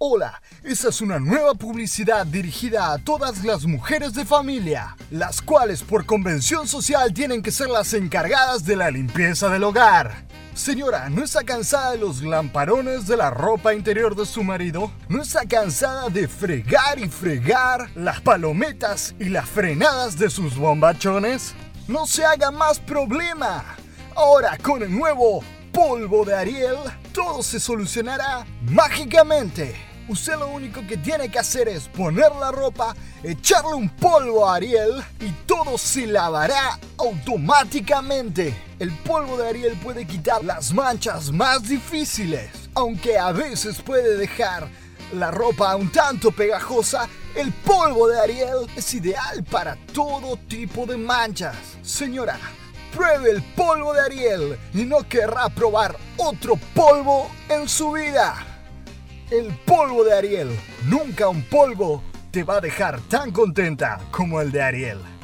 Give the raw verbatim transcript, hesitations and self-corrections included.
Hola, esta es una nueva publicidad dirigida a todas las mujeres de familia, las cuales por convención social tienen que ser las encargadas de la limpieza del hogar. Señora, ¿no está cansada de los lamparones de la ropa interior de su marido? ¿No está cansada de fregar y fregar las palometas y las frenadas de sus bombachones? No se haga más problema. Ahora con el nuevo polvo de Ariel, todo se solucionará mágicamente. Usted lo único que tiene que hacer es poner la ropa, echarle un polvo a Ariel y todo se lavará automáticamente. El polvo de Ariel puede quitar las manchas más difíciles. Aunque a veces puede dejar la ropa un tanto pegajosa, el polvo de Ariel es ideal para todo tipo de manchas. Señora, pruebe el polvo de Ariel y no querrá probar otro polvo en su vida. El polvo de Ariel. Nunca un polvo te va a dejar tan contenta como el de Ariel.